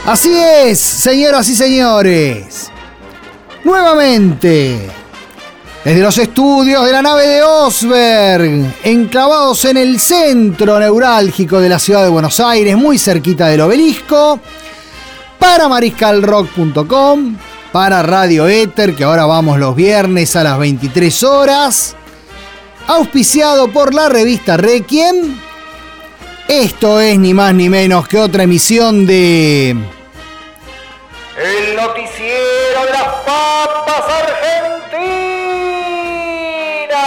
Así es, señoras y señores. Nuevamente, desde los estudios de la nave de Osberg, enclavados en el centro neurálgico de la ciudad de Buenos Aires, muy cerquita del Obelisco, para mariscalrock.com, para Radio Éter, que ahora vamos los viernes a las 23 horas, auspiciado por la revista Requiem. Esto es ni más ni menos que otra emisión de El Noticiero de las Papas Argentinas.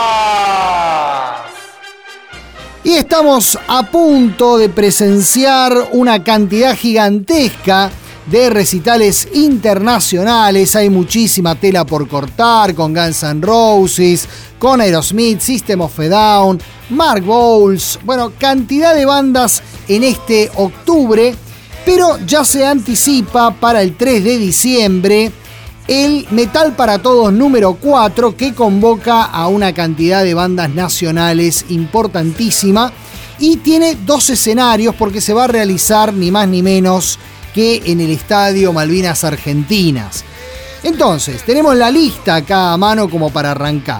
Y estamos a punto de presenciar una cantidad gigantesca de recitales internacionales. Hay muchísima tela por cortar, con Guns N' Roses, con Aerosmith, System of a Down, Mark Bowles, bueno, cantidad de bandas en este octubre, pero ya se anticipa para el 3 de diciembre el Metal para Todos número 4, que convoca a una cantidad de bandas nacionales importantísima y tiene 2 escenarios porque se va a realizar ni más ni menos que en el Estadio Malvinas Argentinas. Entonces, tenemos la lista acá a mano como para arrancar.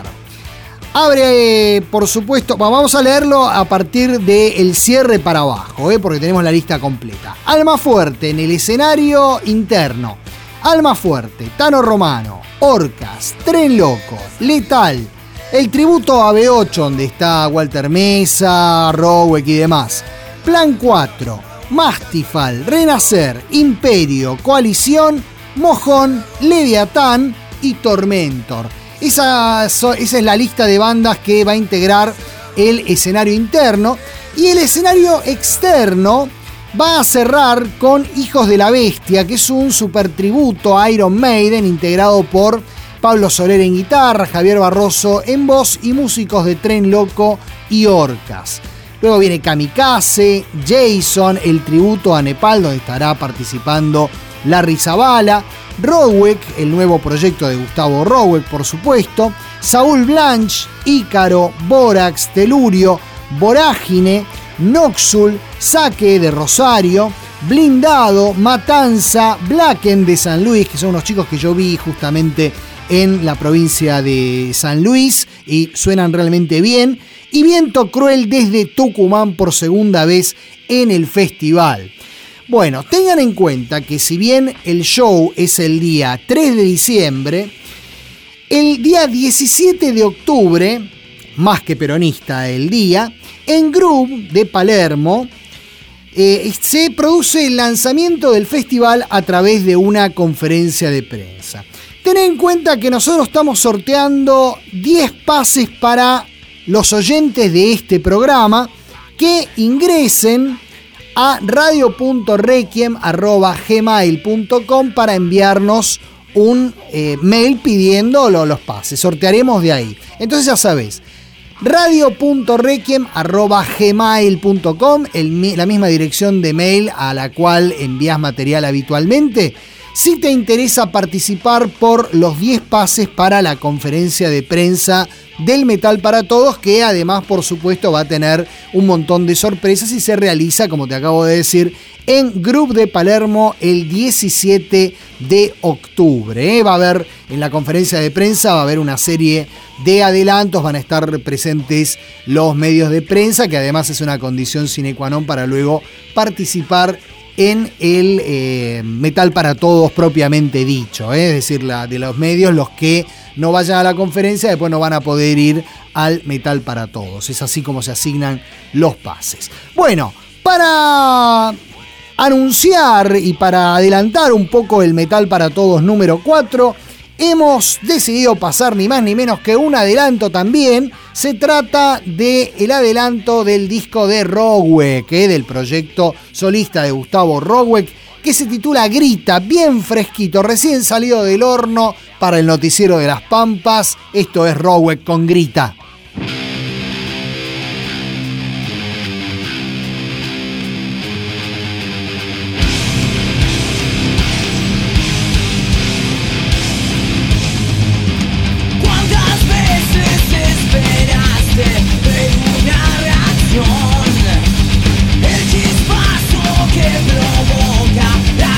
Abre, por supuesto, vamos a leerlo a partir del cierre para abajo, porque tenemos la lista completa. Almafuerte en el escenario interno. Almafuerte, Tano Romano, Orcas, Tren Loco, Letal, el tributo a B8, donde está Walter Mesa, Rowek y demás. Plan 4, Mastifal, Renacer, Imperio, Coalición, Mojón, Leviatán y Tormentor. Esa es la lista de bandas que va a integrar el escenario interno. Y el escenario externo va a cerrar con Hijos de la Bestia, que es un super tributo a Iron Maiden, integrado por Pablo Soler en guitarra, Javier Barroso en voz y músicos de Tren Loco y Orcas. Luego viene Kamikaze, Jason, el tributo a Nepal, donde estará participando Larry Zavala, Rowek, el nuevo proyecto de Gustavo Rowek, por supuesto, Saúl Blanche, Ícaro, Bórax, Telurio, Vorágine, Noxul, Saque de Rosario, Blindado, Matanza, Blacken de San Luis, que son unos chicos que yo vi justamente en la provincia de San Luis y suenan realmente bien, y Viento Cruel desde Tucumán por segunda vez en el festival. Bueno, tengan en cuenta que si bien el show es el día 3 de diciembre, el día 17 de octubre, más que peronista el día, en Groove de Palermo se produce el lanzamiento del festival a través de una conferencia de prensa. Ten en cuenta que nosotros estamos sorteando 10 pases para los oyentes de este programa que ingresen a radio.requiem@gmail.com para enviarnos un mail pidiendo los pases. Sortearemos de ahí. Entonces ya sabes, radio.requiem@gmail.com, la misma dirección de mail a la cual envías material habitualmente. Si te interesa participar por los 10 pases para la conferencia de prensa del Metal para Todos, que además, por supuesto, va a tener un montón de sorpresas y se realiza, como te acabo de decir, en Groove de Palermo el 17 de octubre. Va a haber, en la conferencia de prensa, va a haber una serie de adelantos, van a estar presentes los medios de prensa, que además es una condición sine qua non para luego participar en el Metal para Todos propiamente dicho, es decir, de los medios, los que no vayan a la conferencia después no van a poder ir al Metal para Todos. Es así como se asignan los pases. Bueno, para anunciar y para adelantar un poco el Metal para Todos número 4, hemos decidido pasar ni más ni menos que un adelanto también. Se trata del adelanto del disco de Rowek, del proyecto solista de Gustavo Rowek, que se titula Grita, bien fresquito, recién salido del horno para el Noticiero de las Pampas. Esto es Rowek con Grita. El chispazo que provoca la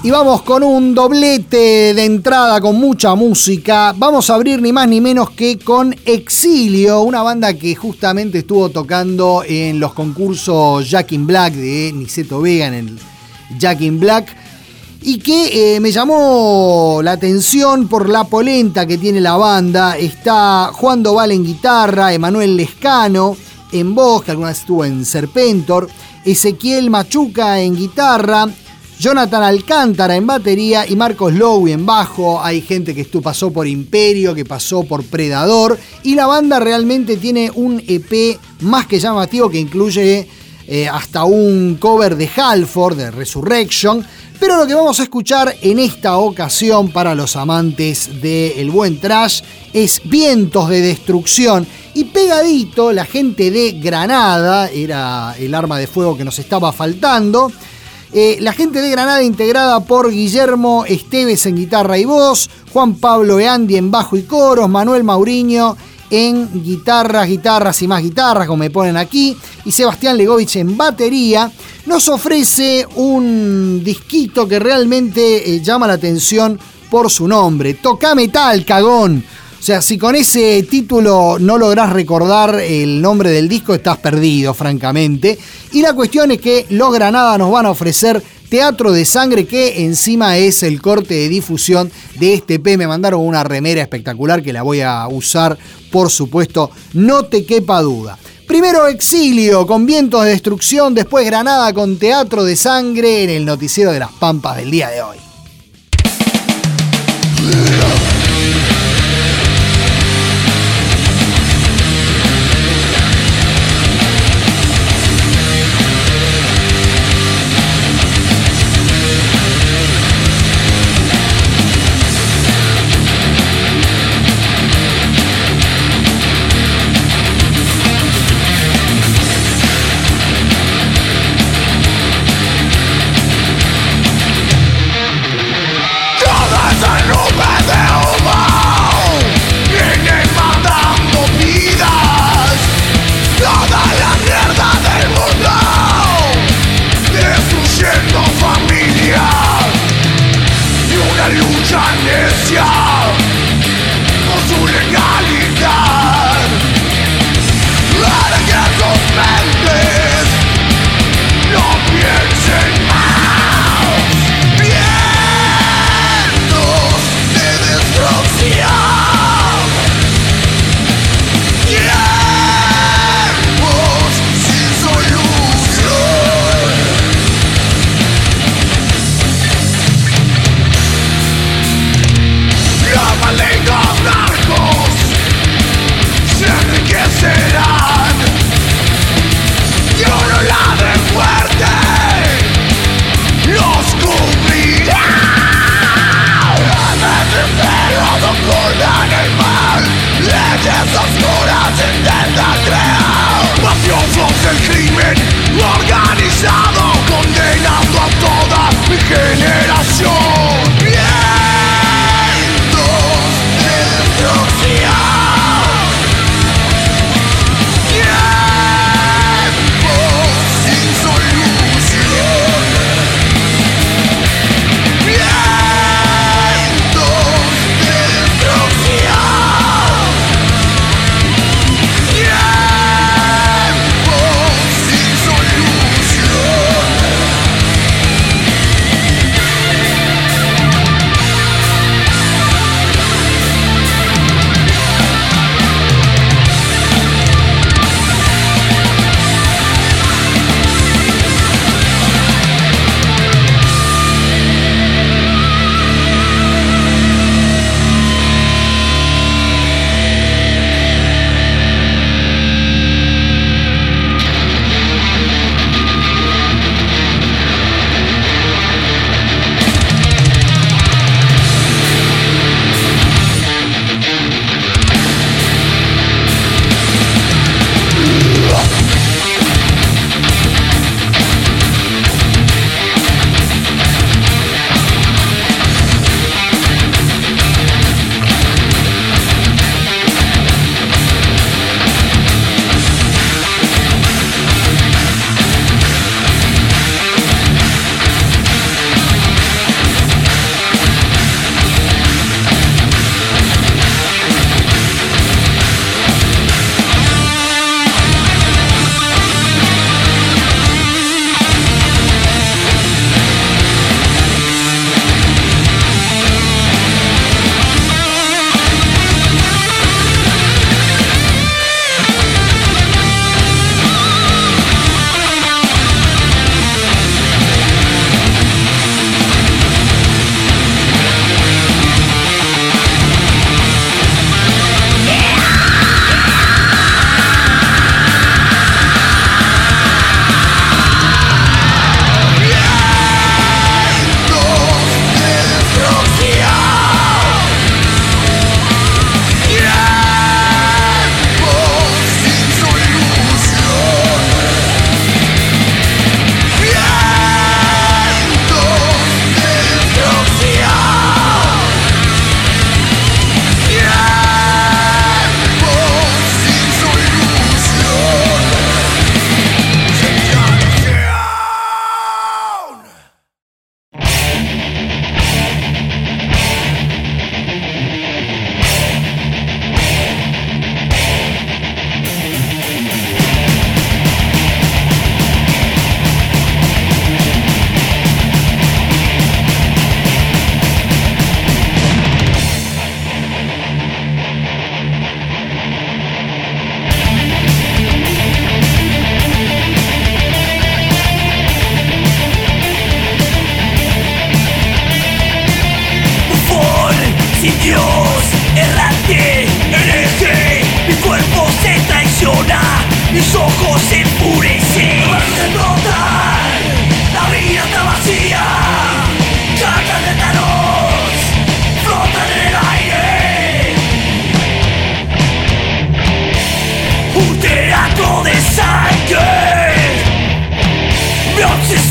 Y vamos con un doblete de entrada con mucha música. Vamos a abrir ni más ni menos que con Exilio, una banda que justamente estuvo tocando en los concursos Jack in Black de Niceto Vega, en el Jack in Black, y que me llamó la atención por la polenta que tiene la banda. Está Juan Doval en guitarra, Emanuel Lescano en voz, que alguna vez estuvo en Serpentor, Ezequiel Machuca en guitarra, Jonathan Alcántara en batería y Marcos Lowy en bajo. Hay gente que pasó por Imperio, que pasó por Predador, y la banda realmente tiene un EP más que llamativo que incluye hasta un cover de Halford, de Resurrection. Pero lo que vamos a escuchar en esta ocasión para los amantes del buen thrash es Vientos de Destrucción. Y pegadito, la gente de Granada, era el arma de fuego que nos estaba faltando. La gente de Granada integrada por Guillermo Esteves en guitarra y voz, Juan Pablo Eandi en bajo y coros, Manuel Mauriño en guitarras y más guitarras, como me ponen aquí, y Sebastián Legovich en batería, nos ofrece un disquito que realmente llama la atención por su nombre. Toca metal, cagón. O sea, si con ese título no lográs recordar el nombre del disco, estás perdido, francamente. Y la cuestión es que los Granada nos van a ofrecer Teatro de Sangre, que encima es el corte de difusión de este EP. Me mandaron una remera espectacular que la voy a usar, por supuesto, no te quepa duda. Primero Exilio con Vientos de Destrucción, después Granada con Teatro de Sangre en el noticiero de las Pampas del día de hoy.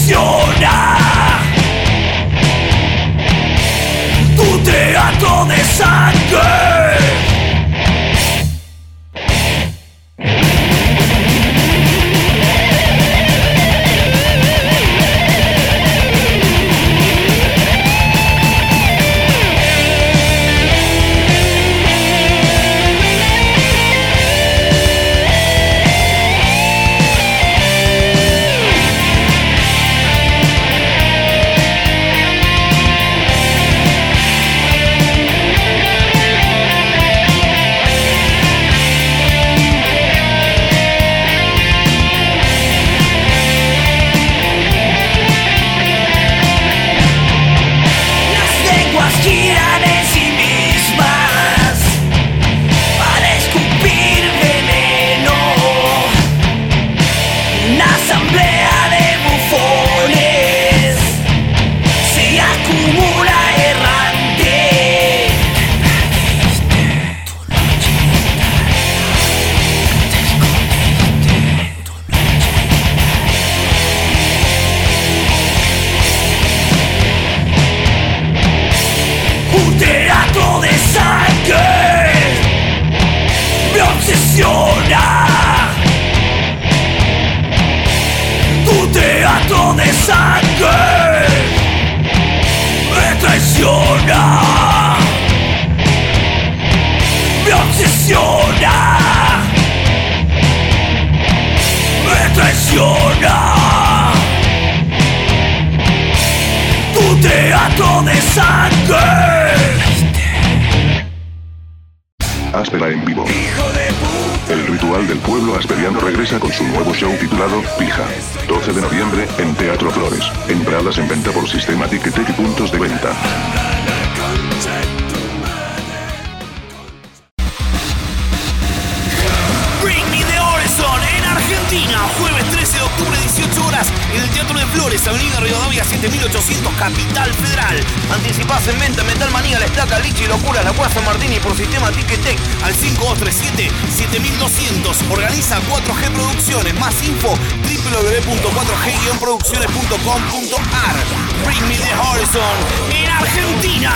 obsesiona. Tu teatro de sangre. Tu teatro de sangre me traiciona, me obsesiona, me traiciona. Tu teatro de sangre. Áspera en vivo. El ritual del pueblo asperiano regresa con su nuevo show titulado Pija. 12 de noviembre, en Teatro Flores. Entradas en venta por Sistema Ticketek y puntos de venta. Bring Me the Horizon en Argentina, jueves 13 de octubre, 18 horas, en el Teatro de Flores, Avenida Rivadavia 7800, Capital Federal. Anticipás en venta Metal Manía, La Estaca, Lichi, Locura, La Plaza Martín y por Sistema Ticketek al 5237-7200. Organiza 4G Producciones. Más info www.4g-producciones.com.ar. Bring Me the Horizon en Argentina.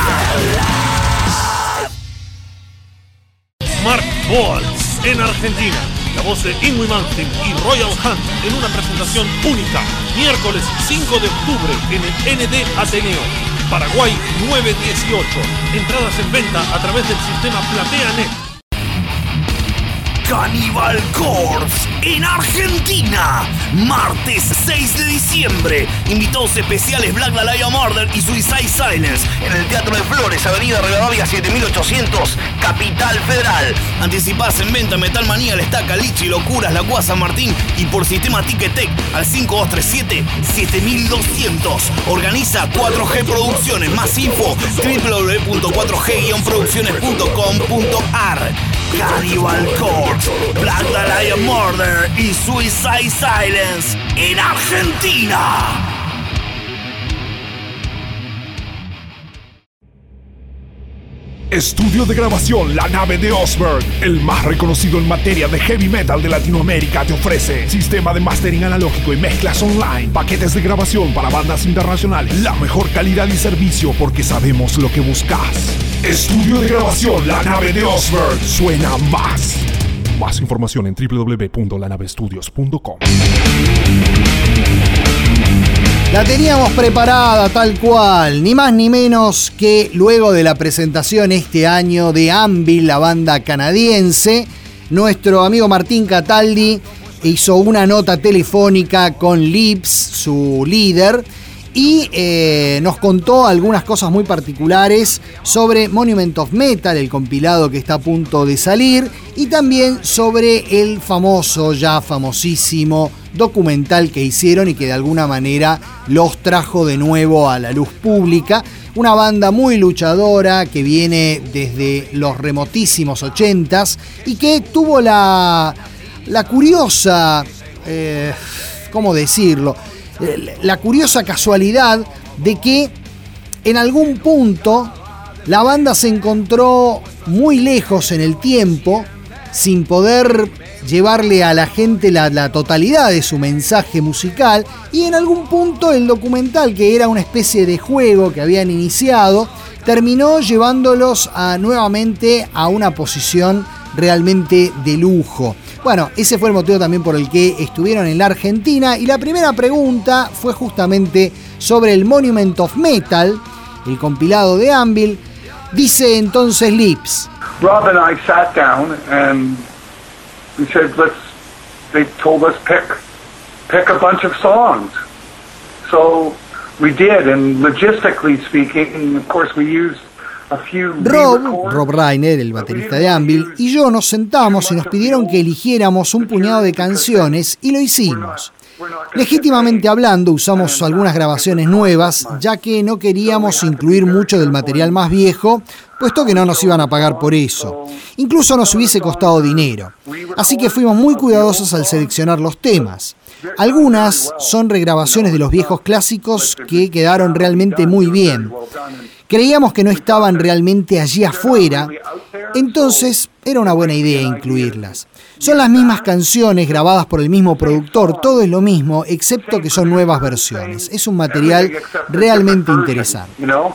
Mark Boals en Argentina. La voz de Ingui Malmsteen y Royal Hunt en una presentación única. Miércoles 5 de octubre en el ND Ateneo. Paraguay 918. Entradas en venta a través del sistema PlateaNet. Cannibal Corpse en Argentina, martes 6 de diciembre. Invitados especiales Black Dahlia Murder y Suicide Silence en el Teatro de Flores, Avenida Rivadavia 7800, Capital Federal. Anticipás en venta Metal Manía, La Estaca, Lichi, Locuras, La Plaza Martín y por Sistema Ticketek al 5237-7200. Organiza 4G Producciones. Más info www.4g-producciones.com.ar. Cannibal Corpse, Black Dahlia Murder y Suicide Silence en Argentina. Estudio de grabación La Nave de Osberg, el más reconocido en materia de heavy metal de Latinoamérica, te ofrece sistema de mastering analógico y mezclas online, paquetes de grabación para bandas internacionales, la mejor calidad y servicio porque sabemos lo que buscas. Estudio de grabación La Nave de Osberg, suena más. Más información en www.lanavestudios.com. La teníamos preparada tal cual, ni más ni menos que luego de la presentación este año de Anvil, la banda canadiense, nuestro amigo Martín Cataldi hizo una nota telefónica con Lips, su líder, y nos contó algunas cosas muy particulares sobre Monument of Metal, el compilado que está a punto de salir, y también sobre el famoso, ya famosísimo documental que hicieron y que de alguna manera los trajo de nuevo a la luz pública. Una banda muy luchadora que viene desde los remotísimos 80s y que tuvo la curiosa, ¿cómo decirlo? La curiosa casualidad de que en algún punto la banda se encontró muy lejos en el tiempo, sin poder llevarle a la gente la totalidad de su mensaje musical, y en algún punto el documental, que era una especie de juego que habían iniciado, terminó llevándolos nuevamente a una posición realmente de lujo. Bueno, ese fue el motivo también por el que estuvieron en la Argentina, y la primera pregunta fue justamente sobre el Monument of Metal, el compilado de Anvil. Dice entonces Lips: Rob and I sat down and we said, they told us pick a bunch of songs. So we did, and logistically speaking, of course we used a few Rob Reiner, el baterista de Anvil, y yo nos sentamos y nos pidieron que eligiéramos un puñado de canciones, y lo hicimos. Legítimamente hablando, usamos algunas grabaciones nuevas, ya que no queríamos incluir mucho del material más viejo, puesto que no nos iban a pagar por eso. Incluso nos hubiese costado dinero. Así que fuimos muy cuidadosos al seleccionar los temas. Algunas son regrabaciones de los viejos clásicos que quedaron realmente muy bien. Creíamos que no estaban realmente allí afuera, entonces era una buena idea incluirlas. Son las mismas canciones grabadas por el mismo productor, todo es lo mismo, excepto que son nuevas versiones. Es un material realmente interesante.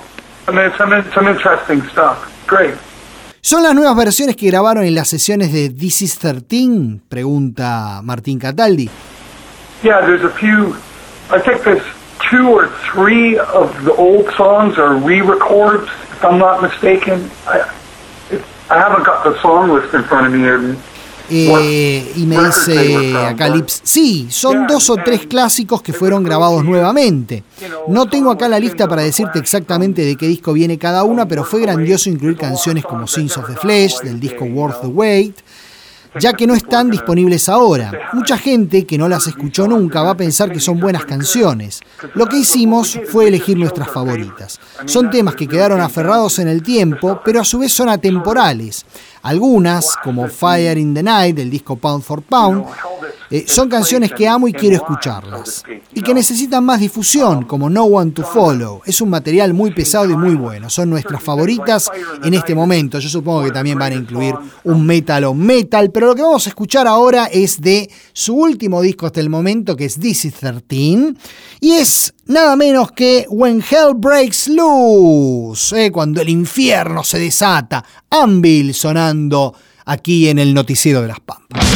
¿Son las nuevas versiones que grabaron en las sesiones de This Is 13? Pregunta Martín Cataldi. Yeah, there's a few. I think there's 2 or 3 of the old songs are re-records, if I'm not mistaken. I haven't got the song list in front of me. Y me dice acá Lips, sí, son 2 o 3 clásicos que fueron grabados nuevamente. No tengo acá la lista para decirte exactamente de qué disco viene cada una, pero fue grandioso incluir canciones como Sins of the Flesh, del disco Worth the Wait, ya que no están disponibles ahora. Mucha gente que no las escuchó nunca va a pensar que son buenas canciones. Lo que hicimos fue elegir nuestras favoritas. Son temas que quedaron aferrados en el tiempo, pero a su vez son atemporales. Algunas, como Fire in the Night, del disco Pound for Pound, son canciones que amo y quiero escucharlas. Y que necesitan más difusión, como No One to Follow. Es un material muy pesado y muy bueno. Son nuestras favoritas en este momento. Yo supongo que también van a incluir un metal o metal, pero lo que vamos a escuchar ahora es de su último disco hasta el momento, que es This Is 13, y es nada menos que When Hell Breaks Loose, cuando el infierno se desata. Anvil sonando aquí en el Noticiero de las Pampas.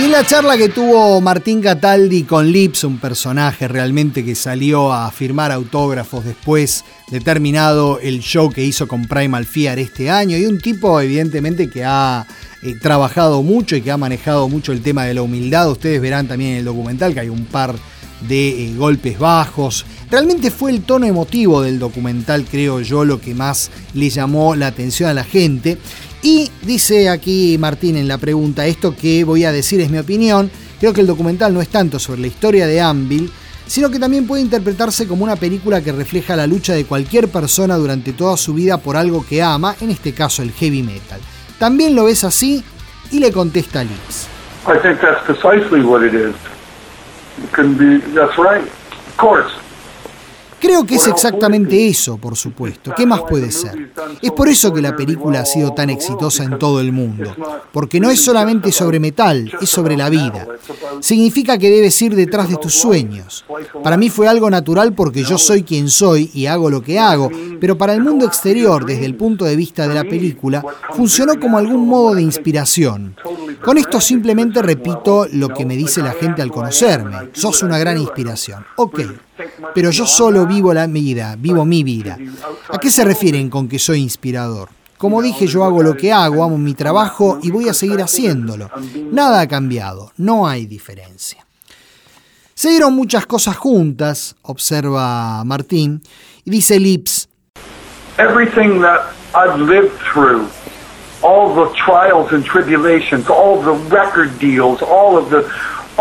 Y en la charla que tuvo Martín Cataldi con Lips, un personaje realmente que salió a firmar autógrafos después de terminado el show que hizo con Primal Fear este año, y un tipo evidentemente que ha trabajado mucho y que ha manejado mucho el tema de la humildad. Ustedes verán también en el documental que hay un par de golpes bajos. Realmente fue el tono emotivo del documental, creo yo, lo que más le llamó la atención a la gente. Y dice aquí Martín en la pregunta, esto que voy a decir es mi opinión, creo que el documental no es tanto sobre la historia de Anvil, sino que también puede interpretarse como una película que refleja la lucha de cualquier persona durante toda su vida por algo que ama, en este caso el heavy metal. ¿También lo ves así? Y le contesta Lips. I think that's precisely what it is. It can be, that's right. Of course. Creo que es exactamente eso, por supuesto. ¿Qué más puede ser? Es por eso que la película ha sido tan exitosa en todo el mundo. Porque no es solamente sobre metal, es sobre la vida. Significa que debes ir detrás de tus sueños. Para mí fue algo natural porque yo soy quien soy y hago lo que hago, pero para el mundo exterior, desde el punto de vista de la película, funcionó como algún modo de inspiración. Con esto simplemente repito lo que me dice la gente al conocerme. Sos una gran inspiración. Ok. Pero yo solo vivo mi vida. ¿A qué se refieren con que soy inspirador? Como dije, yo hago lo que hago, amo mi trabajo y voy a seguir haciéndolo. Nada ha cambiado, no hay diferencia. Se dieron muchas cosas juntas, observa Martín, y dice Lips. Everything that I've lived through, all the trials and tribulations, all the record deals, all of the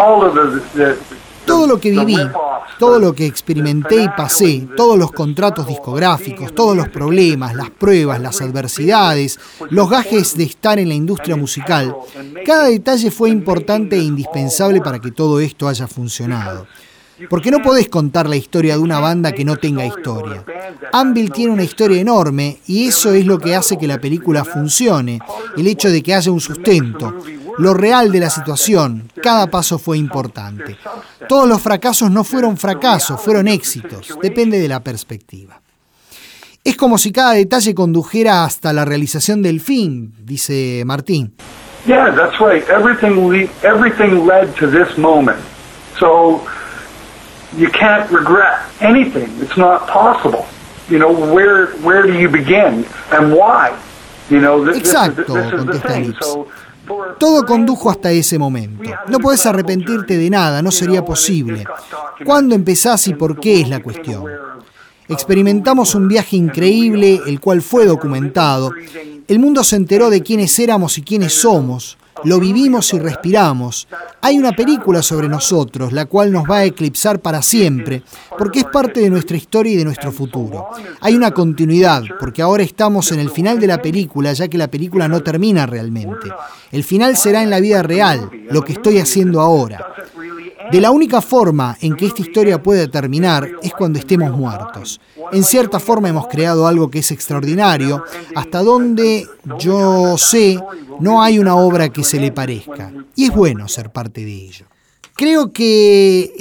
todo lo que viví, todo lo que experimenté y pasé, todos los contratos discográficos, todos los problemas, las pruebas, las adversidades, los gajes de estar en la industria musical, cada detalle fue importante e indispensable para que todo esto haya funcionado. Porque no podés contar la historia de una banda que no tenga historia. Anvil tiene una historia enorme y eso es lo que hace que la película funcione, el hecho de que haya un sustento, lo real de la situación, cada paso fue importante. Todos los fracasos no fueron fracasos, fueron éxitos, depende de la perspectiva. Es como si cada detalle condujera hasta la realización del fin, dice Martín. Yeah, that's right. Everything led to this moment. So you can't regret anything. It's not possible. You know, where do you begin and why? You know, Exacto, contesta Lips. Todo condujo hasta ese momento. No podés arrepentirte de nada, no sería posible. ¿Cuándo empezás y por qué es la cuestión? Experimentamos un viaje increíble, el cual fue documentado. El mundo se enteró de quiénes éramos y quiénes somos. Lo vivimos y respiramos. Hay una película sobre nosotros, la cual nos va a eclipsar para siempre, porque es parte de nuestra historia y de nuestro futuro. Hay una continuidad, porque ahora estamos en el final de la película, ya que la película no termina realmente. El final será en la vida real, lo que estoy haciendo ahora. De la única forma en que esta historia puede terminar es cuando estemos muertos. En cierta forma hemos creado algo que es extraordinario, hasta donde yo sé, no hay una obra que se le parezca. Y es bueno ser parte de ello. Creo que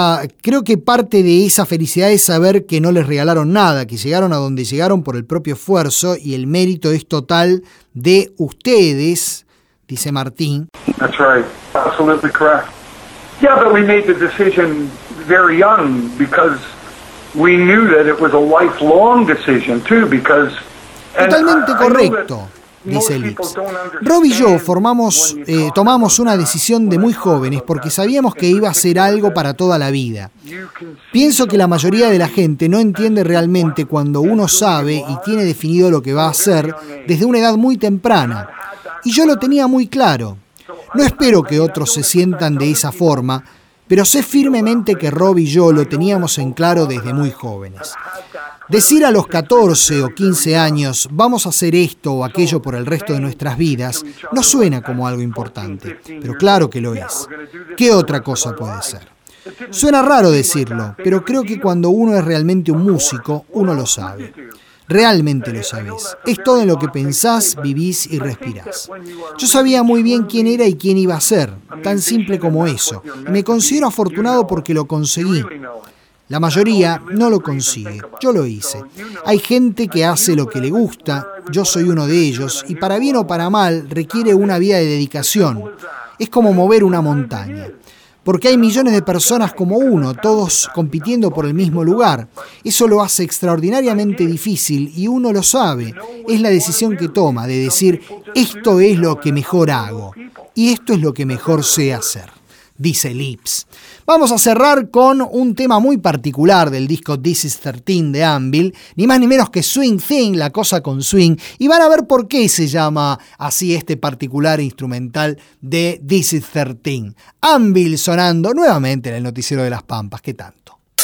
parte de esa felicidad es saber que no les regalaron nada, que llegaron a donde llegaron por el propio esfuerzo y el mérito es total de ustedes, dice Martín. That's right. Absolutely correct. Yeah, but we made the decision very young because we knew that it was a lifelong decision too, because totalmente correcto, dice Lips. Rob y yo tomamos una decisión de muy jóvenes porque sabíamos que iba a ser algo para toda la vida. Pienso que la mayoría de la gente no entiende realmente cuando uno sabe y tiene definido lo que va a hacer desde una edad muy temprana. Y yo lo tenía muy claro. No espero que otros se sientan de esa forma, pero sé firmemente que Rob y yo lo teníamos en claro desde muy jóvenes. Decir a los 14 o 15 años, vamos a hacer esto o aquello por el resto de nuestras vidas, no suena como algo importante, pero claro que lo es. ¿Qué otra cosa puede ser? Suena raro decirlo, pero creo que cuando uno es realmente un músico, uno lo sabe. Realmente lo sabés. Es todo en lo que pensás, vivís y respirás. Yo sabía muy bien quién era y quién iba a ser, tan simple como eso. Y me considero afortunado porque lo conseguí. La mayoría no lo consigue, yo lo hice. Hay gente que hace lo que le gusta, yo soy uno de ellos, y para bien o para mal requiere una vida de dedicación. es como mover una montaña. Porque hay millones de personas como uno, todos compitiendo por el mismo lugar. Eso lo hace extraordinariamente difícil y uno lo sabe. Es la decisión que toma de decir, esto es lo que mejor hago y esto es lo que mejor sé hacer, dice Lips. Vamos a cerrar con un tema muy particular del disco This Is 13 de Anvil, ni más ni menos que Swing Thing, la cosa con swing, y van a ver por qué se llama así este particular instrumental de This Is 13. Anvil sonando nuevamente en el Noticiero de las Pampas, ¿qué tanto?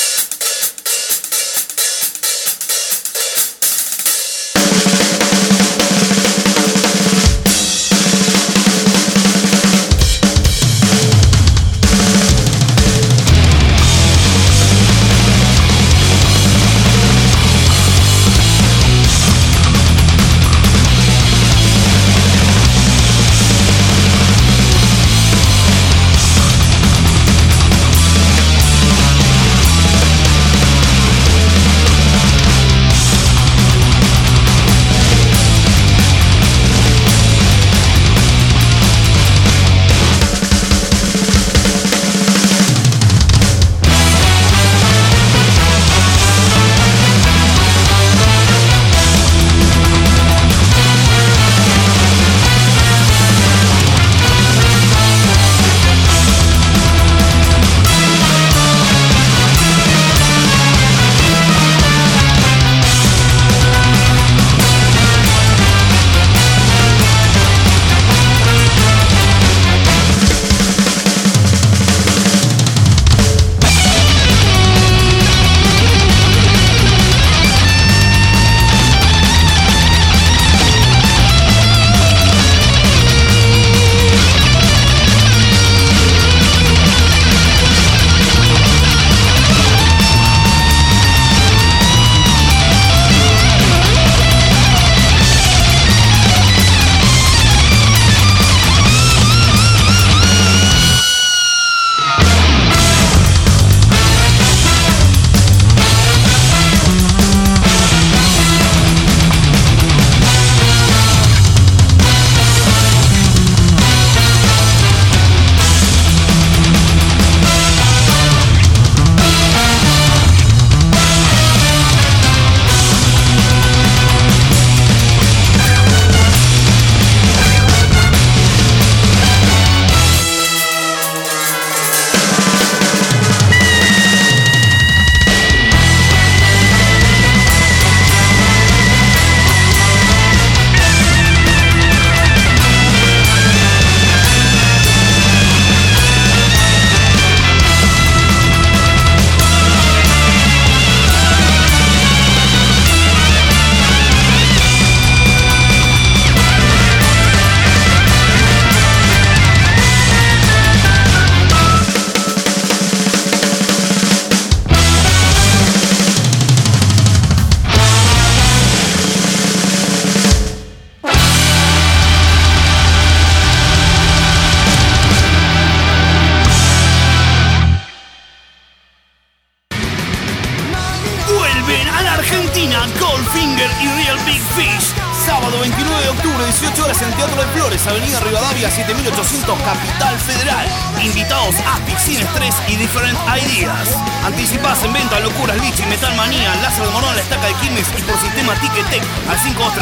Goldfinger y Real Big Fish. Sábado 29 de octubre, 18 horas en Teatro de Flores, Avenida Rivadavia 7800, Capital Federal. Invitados Aspix, Sin Estrés y Different Ideas. Anticipadas en venta Locuras, Lichi, Metal Manía, Lázaro de Morón, La Estaca de Quilmes y por sistema Ticketek al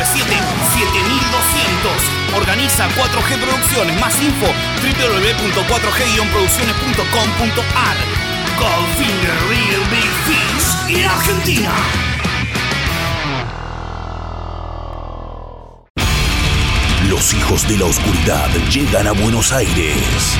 5237-7200. Organiza 4G Producciones. Más info www.4g-producciones.com.ar. Goldfinger, Real Big Fish en Argentina. Los hijos de la oscuridad llegan a Buenos Aires.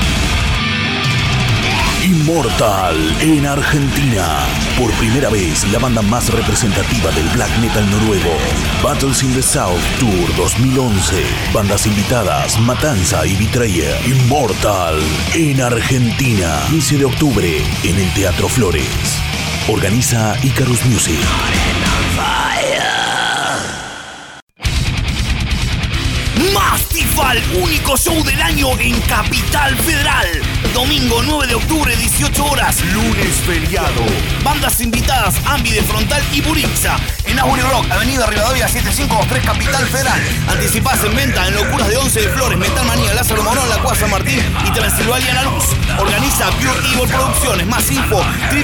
Immortal en Argentina. Por primera vez, la banda más representativa del black metal noruego. Battles in the South Tour 2011. Bandas invitadas, Matanza y Betrayer. Immortal en Argentina. 15 de octubre en el Teatro Flores. Organiza Icarus Music. Mastifal, único show del año en Capital Federal. Domingo 9 de octubre, 18 horas. Lunes feriado. Bandas invitadas, Ambi de Frontal y Burixa. En Asbury Rock, Avenida Rivadavia 7523, Capital Federal. Anticipadas en venta en Locuras de 11 de Flores, Metal Manía, Lázaro Morón, La Cueva San Martín y Transilvania La Luz. Organiza Pure Evil Producciones. Más info,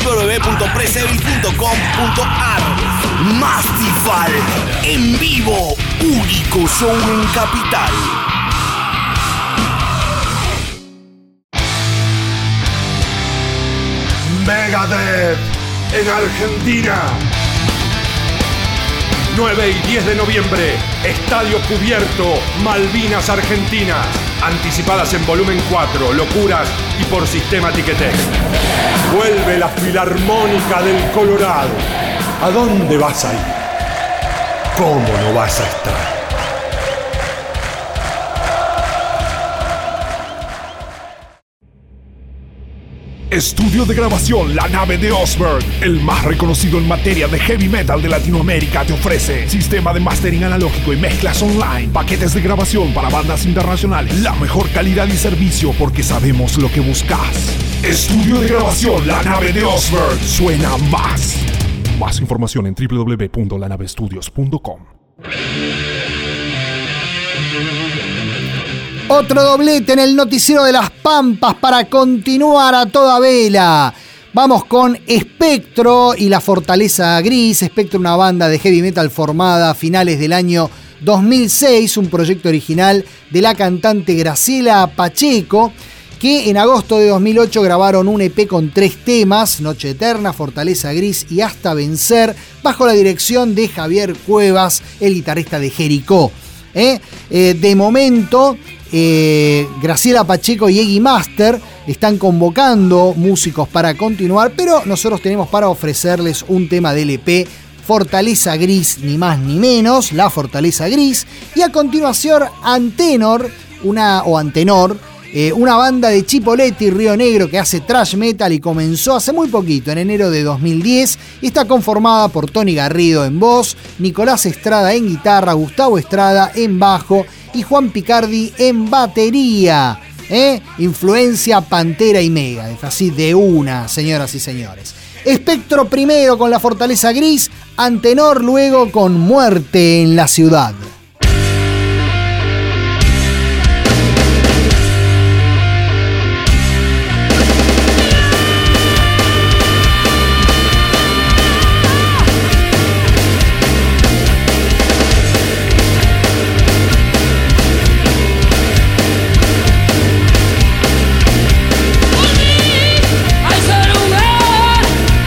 www.presevil.com.ar. Mastifal, en vivo, único show en Capital. Megadeth en Argentina. 9 y 10 de noviembre, Estadio Cubierto, Malvinas, Argentina. Anticipadas en volumen 4, Locuras y por Sistema Ticketek. Vuelve la Filarmónica del Colorado. ¿A dónde vas a ir? ¿Cómo no vas a estar? Estudio de grabación La Nave de Osberg, el más reconocido en materia de heavy metal de Latinoamérica, te ofrece sistema de mastering analógico y mezclas online, paquetes de grabación para bandas internacionales, la mejor calidad y servicio porque sabemos lo que buscas. Estudio de grabación La Nave de Osberg, suena más. Más información en www.lanavestudios.com. Otro doblete en el noticiero de las Pampas para continuar a toda vela. Vamos con Espectro y la Fortaleza Gris. Espectro, una banda de heavy metal formada a finales del año 2006, un proyecto original de la cantante Graciela Pacheco, que en agosto de 2008 grabaron un EP con 3 temas, Noche Eterna, Fortaleza Gris y Hasta Vencer, bajo la dirección de Javier Cuevas, el guitarrista de Jericó. De momento, Graciela Pacheco y Eggy Master están convocando músicos para continuar, pero nosotros tenemos para ofrecerles un tema del EP, Fortaleza Gris, ni más ni menos, la Fortaleza Gris, y a continuación Antenor, una banda de Chipoleti y Río Negro que hace thrash metal y comenzó hace muy poquito, en enero de 2010, y está conformada por Tony Garrido en voz, Nicolás Estrada en guitarra, Gustavo Estrada en bajo y Juan Picardi en batería. Influencia Pantera y Mega, es así de una, señoras y señores. Espectro primero con la Fortaleza Gris, Antenor luego con Muerte en la Ciudad.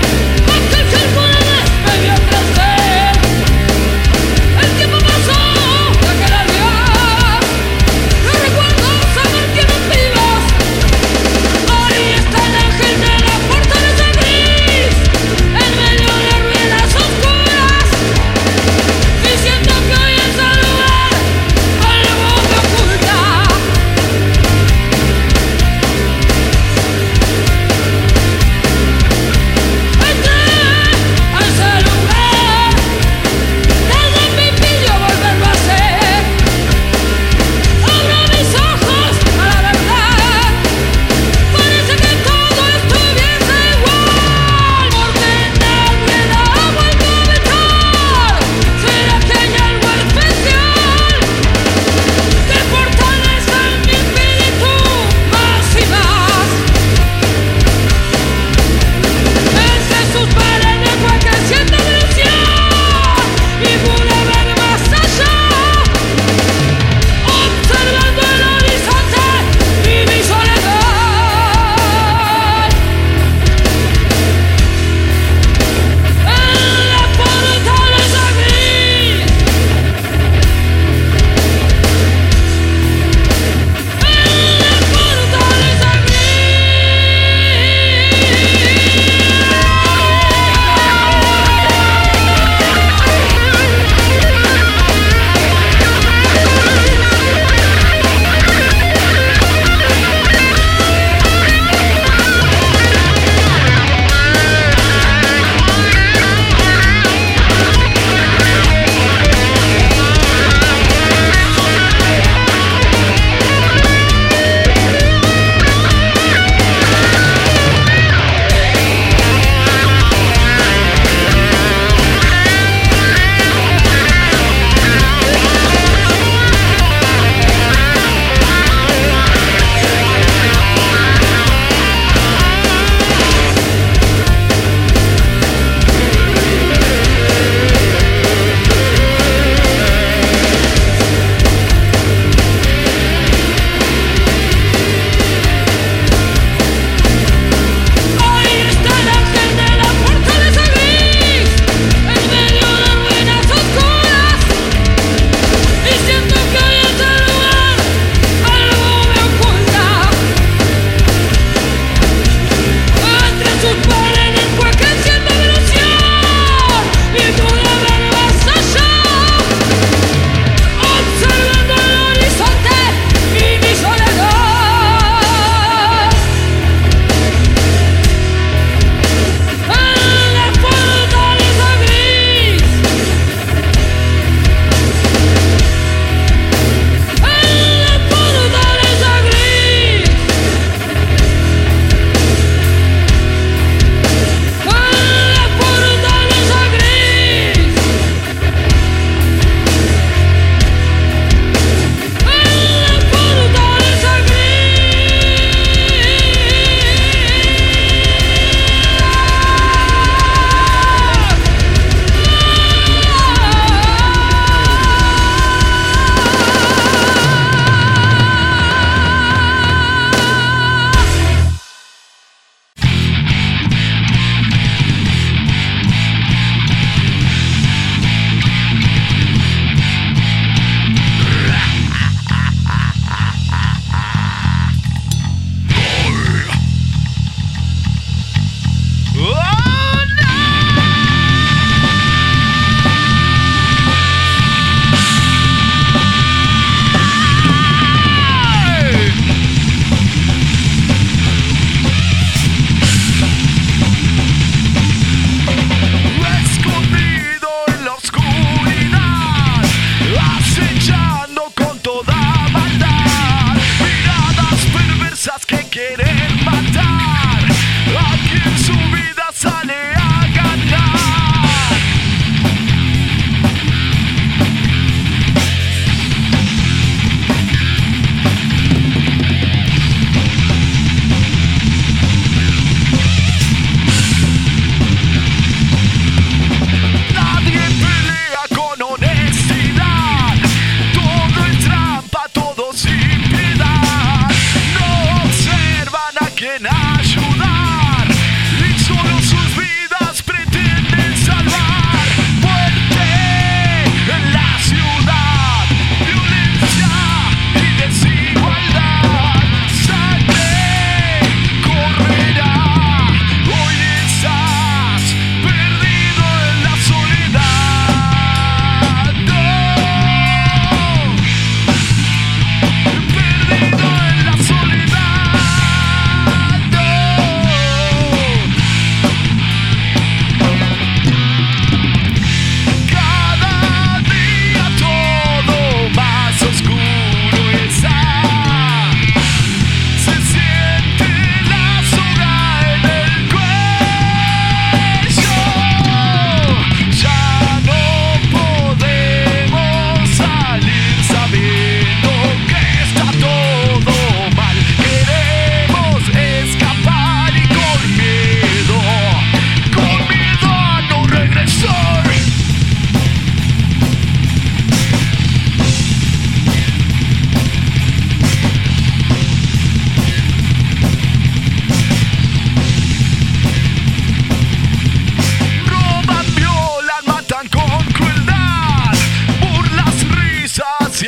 El tiempo pasó.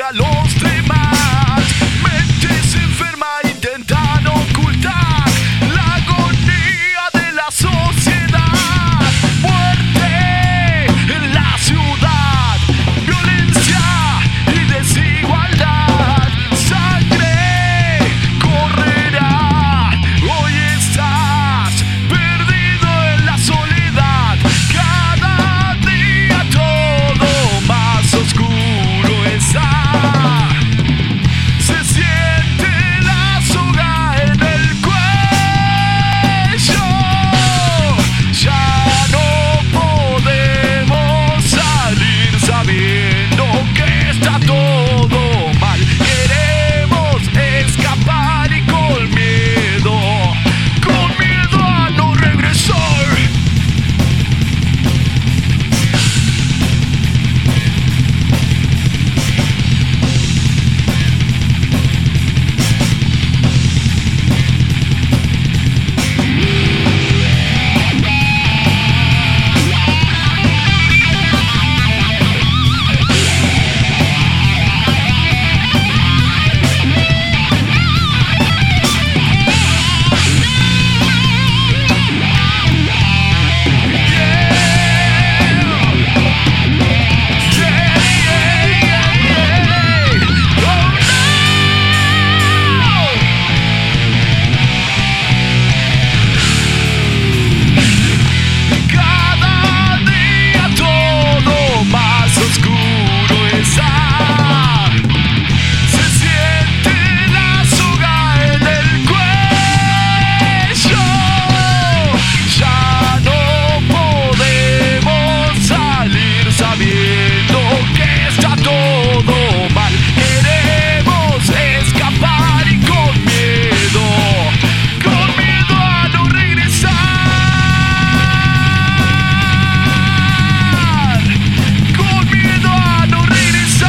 a los demás. Mentes enfermas intentan ocultar la agonía de la sociedad. Muerte en la ciudad, violencia y desigualdad. Sangre correrá, hoy estás perdido en la soledad. Cada día todo más oscuro está. Se siente la soga en el cuello. Ya no podemos salir sabiendo que está todo mal. Queremos escapar y con miedo a no regresar. Cada día todo más oscuro está. Se siente la soga en el cuello. Ya no podemos salir sabiendo que está todo mal. Queremos escapar y con miedo a no regresar. Con miedo a no regresar.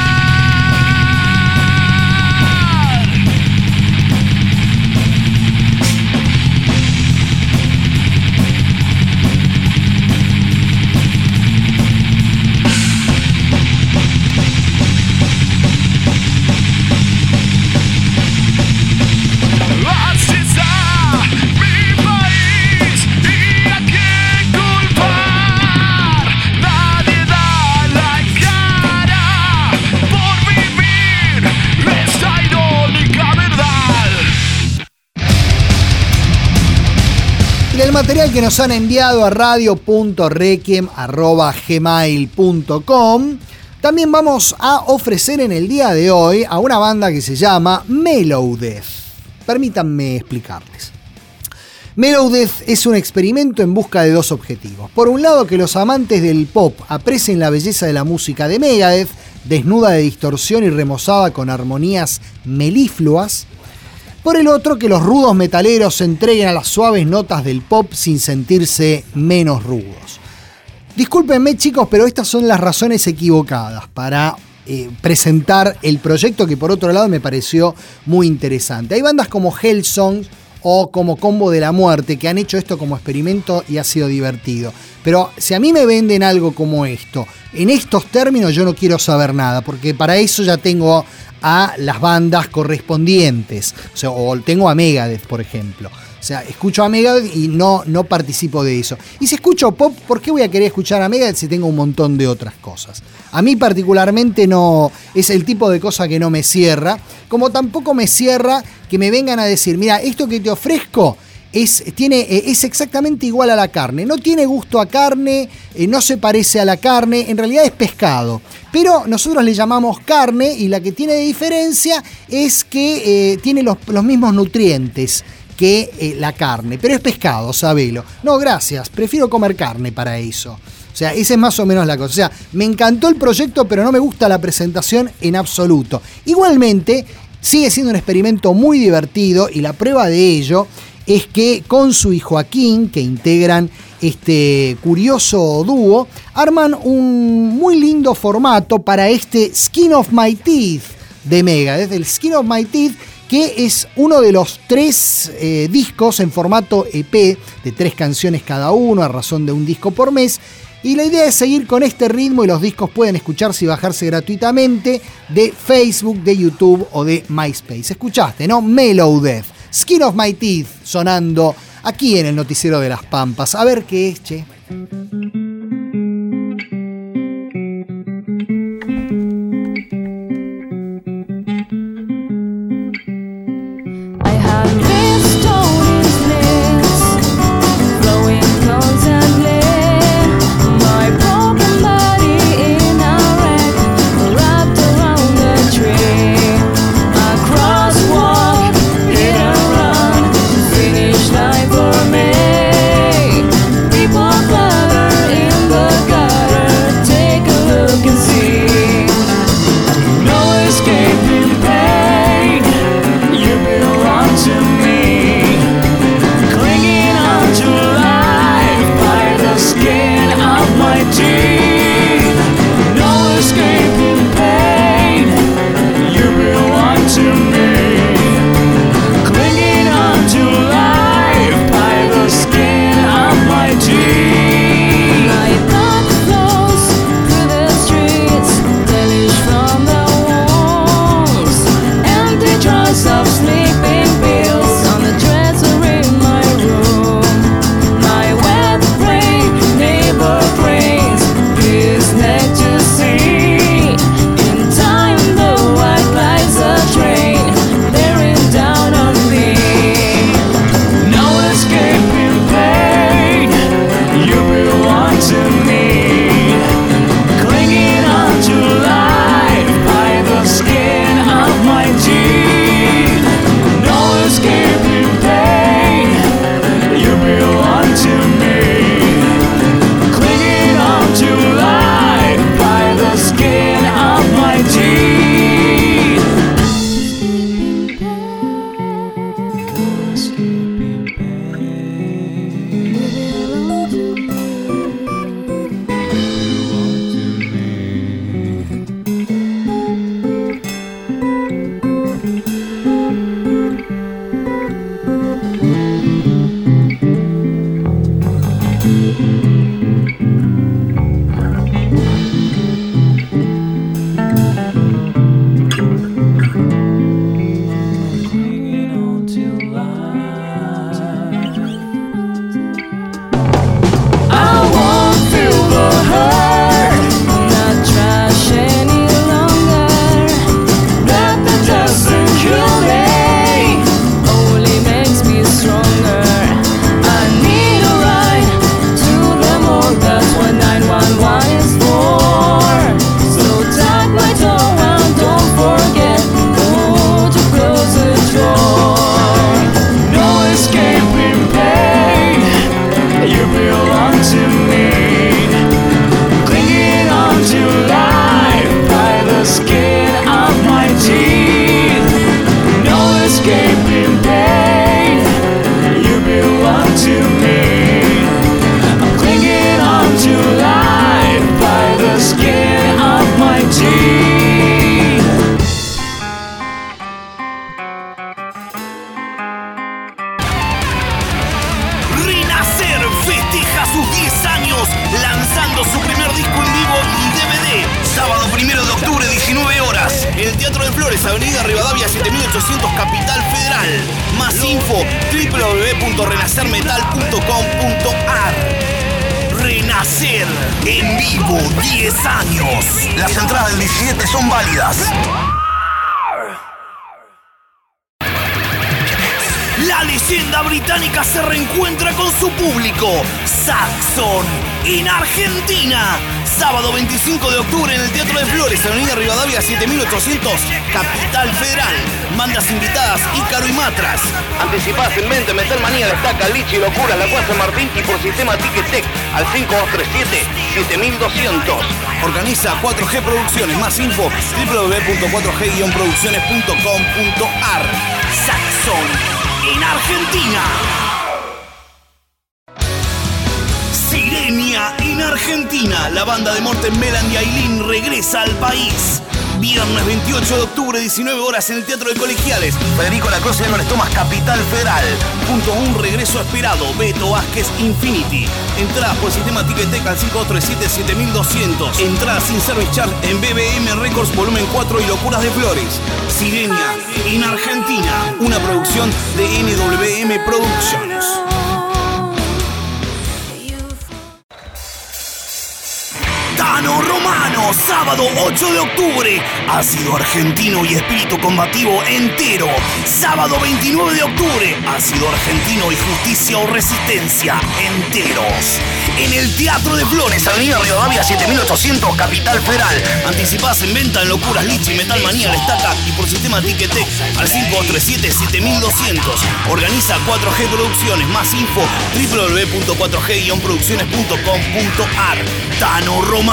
Así está mi país y a quién culpar. Nadie da la cara por vivir esta irónica verdad. Del material que nos han enviado a radio.requiem@gmail.com, también vamos a ofrecer en el día de hoy a una banda que se llama Melodeath. Permítanme explicarles. Melodeath es un experimento en busca de dos objetivos. Por un lado, que los amantes del pop aprecien la belleza de la música de Megadeth, desnuda de distorsión y remozada con armonías melifluas. Por el otro, que los rudos metaleros se entreguen a las suaves notas del pop sin sentirse menos rudos. Discúlpenme, chicos, pero estas son las razones equivocadas para presentar el proyecto, que por otro lado me pareció muy interesante. Hay bandas como Hellsong o como Combo de la Muerte que han hecho esto como experimento y ha sido divertido. Pero si a mí me venden algo como esto, en estos términos, yo no quiero saber nada, porque para eso ya tengo a las bandas correspondientes. O tengo a Megadeth, por ejemplo. O sea, escucho a Megadeth y no participo de eso. Y si escucho pop, ¿por qué voy a querer escuchar a Megadeth si tengo un montón de otras cosas? A mí particularmente no es el tipo de cosa que no me cierra, como tampoco me cierra que me vengan a decir, mira, esto que te ofrezco es exactamente igual a la carne. No tiene gusto a carne, no se parece a la carne, en realidad es pescado. Pero nosotros le llamamos carne y la que tiene de diferencia es que tiene los mismos nutrientes que la carne, pero es pescado, sabelo. No, gracias, prefiero comer carne para eso. O sea, esa es más o menos la cosa. O sea, me encantó el proyecto, pero no me gusta la presentación en absoluto. Igualmente, sigue siendo un experimento muy divertido y la prueba de ello es que Consu y Joaquín, que integran este curioso dúo, arman un muy lindo formato para este Skin of My Teeth de Megadeth. El Skin of My Teeth, que es uno de los 3 discos en formato EP, de 3 canciones cada uno, a razón de un disco por mes, Y la idea es seguir con este ritmo y los discos pueden escucharse y bajarse gratuitamente de Facebook, de YouTube o de MySpace. Escuchaste, ¿no? Mellow Death, Skin of My Teeth, sonando aquí en el Noticiero de las Pampas. A ver qué es, che. Sábado 25 de octubre en el Teatro de Flores, Avenida Rivadavia 7800, Capital Federal. Bandas invitadas, Ícaro y Matras. Anticipadas en mente, Metal Manía, Destaca, Lichi, Locura, La Guasa Martín y por sistema Ticketek al 5237-7200. Organiza 4G Producciones. Más info www.4g-producciones.com.ar. Saxon en Argentina. Sirenia en Argentina. La banda de Morten Meland y Ailín regresa al país. Viernes 28 de octubre, 19 horas en el Teatro de Colegiales. Federico Lacroze y Álvarez Tomás, Capital Federal. Junto a un regreso esperado, Beto Vázquez Infinity. Entradas por sistema Ticketek al 5237-7200. Entradas sin service charge en BBM Records Volumen 4 y Locuras de Flores. Sirenia en Argentina. Una producción de NWM Productions. Tano Romano, sábado 8 de octubre. Ácido argentino y espíritu combativo entero. Sábado 29 de octubre. Ácido argentino y justicia o resistencia enteros. En el Teatro de Flores, Avenida Rivadavia 7800, Capital Federal. Anticipadas en venta en Locuras, Lichi, Metal Manía, La Estaca y por sistema Ticketek al 5237-7200. Organiza 4G Producciones. Más info www.4g-producciones.com.ar. Tano Romano.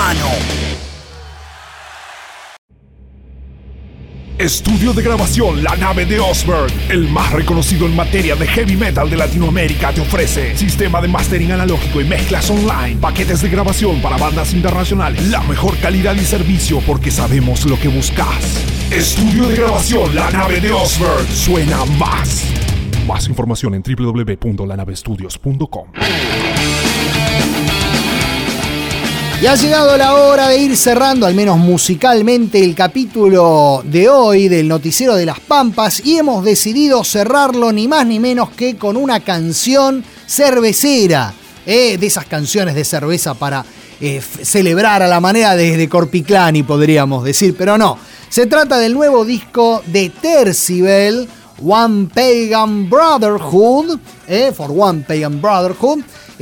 Estudio de grabación La Nave de Osberg, el más reconocido en materia de heavy metal de Latinoamérica, te ofrece sistema de mastering analógico y mezclas online, paquetes de grabación para bandas internacionales, la mejor calidad y servicio porque sabemos lo que buscas. Estudio de grabación La Nave de Osberg, suena más. Más información en www.lanavestudios.com. Y ha llegado la hora de ir cerrando, al menos musicalmente, el capítulo de hoy del Noticiero de las Pampas, y hemos decidido cerrarlo ni más ni menos que con una canción cervecera, de esas canciones de cerveza para celebrar a la manera de Corpiclani, podríamos decir, pero no. Se trata del nuevo disco de Tercivel, One Pagan Brotherhood, for One Pagan Brotherhood,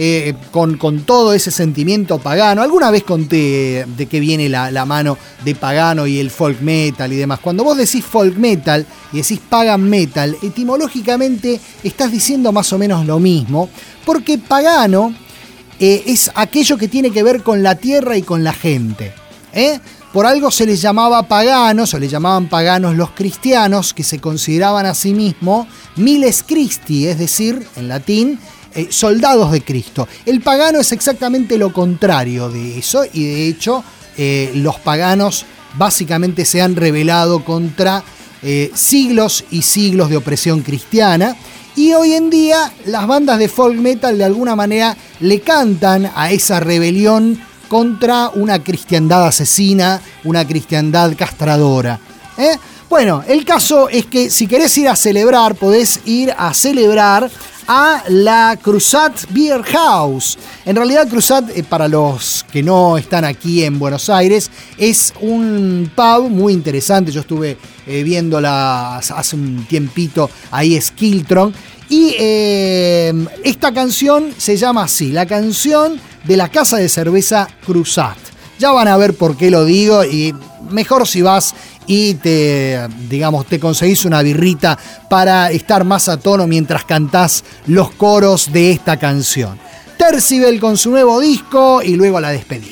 con todo ese sentimiento pagano. Alguna vez conté de qué viene la mano de pagano y el folk metal y demás. Cuando vos decís folk metal y decís pagan metal, etimológicamente estás diciendo más o menos lo mismo, porque pagano es aquello que tiene que ver con la tierra y con la gente. Por algo se les llamaba paganos, o le llamaban paganos los cristianos, que se consideraban a sí mismos miles Christi, es decir, en latín, soldados de Cristo. El pagano es exactamente lo contrario de eso, y de hecho los paganos básicamente se han rebelado contra siglos y siglos de opresión cristiana, y hoy en día las bandas de folk metal de alguna manera le cantan a esa rebelión contra una cristiandad asesina, una cristiandad castradora. Bueno, el caso es que si querés ir a celebrar, podés ir a celebrar a la Cruzat Beer House. En realidad Cruzat, para los que no están aquí en Buenos Aires, es un pub muy interesante. Yo estuve viéndola hace un tiempito ahí, Skiltron, y esta canción se llama así, la canción de la casa de cerveza Cruzat. Ya van a ver por qué lo digo, y mejor si vas y te conseguís una birrita para estar más a tono mientras cantás los coros de esta canción. Tercivel con su nuevo disco y luego la despedida.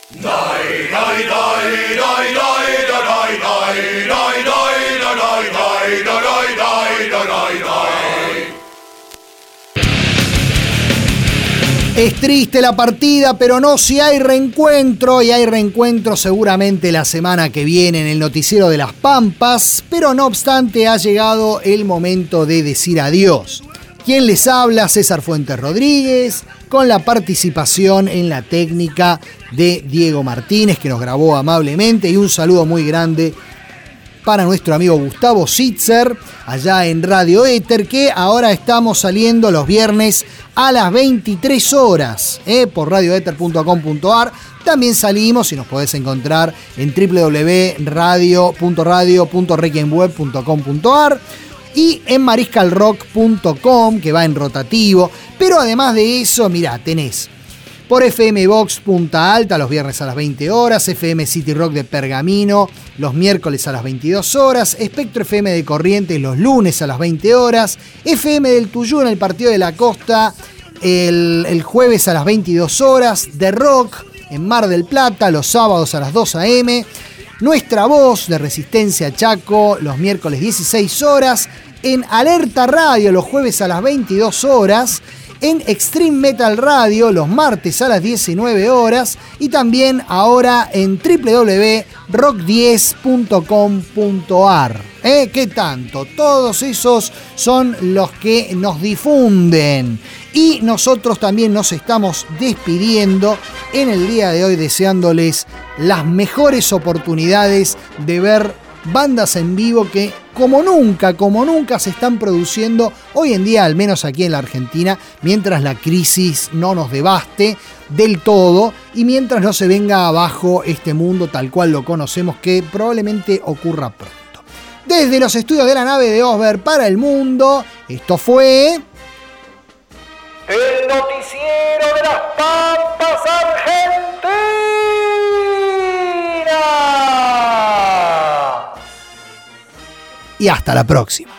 Es triste la partida, pero no si hay reencuentro, y hay reencuentro seguramente la semana que viene en el Noticiero de las Pampas, pero no obstante ha llegado el momento de decir adiós. Quien les habla, César Fuentes Rodríguez, con la participación en la técnica de Diego Martínez, que nos grabó amablemente, y un saludo muy grande para nuestro amigo Gustavo Sitzer, allá en Radio Éter, que ahora estamos saliendo los viernes a las 23 horas por radioéter.com.ar. También salimos y nos podés encontrar en www.radio.requiemweb.com.ar y en mariscalrock.com, que va en rotativo. Pero además de eso, mirá, tenés por FM Box Punta Alta los viernes a las 20 horas, FM City Rock de Pergamino los miércoles a las 22 horas, Espectro FM de Corrientes los lunes a las 20 horas, FM del Tuyú en el Partido de la Costa el jueves a las 22 horas, The Rock en Mar del Plata los sábados a las 2 a.m., Nuestra Voz de Resistencia Chaco los miércoles 16 horas, en Alerta Radio los jueves a las 22 horas, en Extreme Metal Radio los martes a las 19 horas y también ahora en www.rock10.com.ar. ¿Qué tanto? Todos esos son los que nos difunden. Y nosotros también nos estamos despidiendo en el día de hoy deseándoles las mejores oportunidades de ver bandas en vivo que como nunca se están produciendo hoy en día, al menos aquí en la Argentina, mientras la crisis no nos devaste del todo y mientras no se venga abajo este mundo tal cual lo conocemos, que probablemente ocurra pronto. Desde los estudios de la nave de Osber para el mundo, esto fue el Noticiero de las Pampas Argentina. Y hasta la próxima.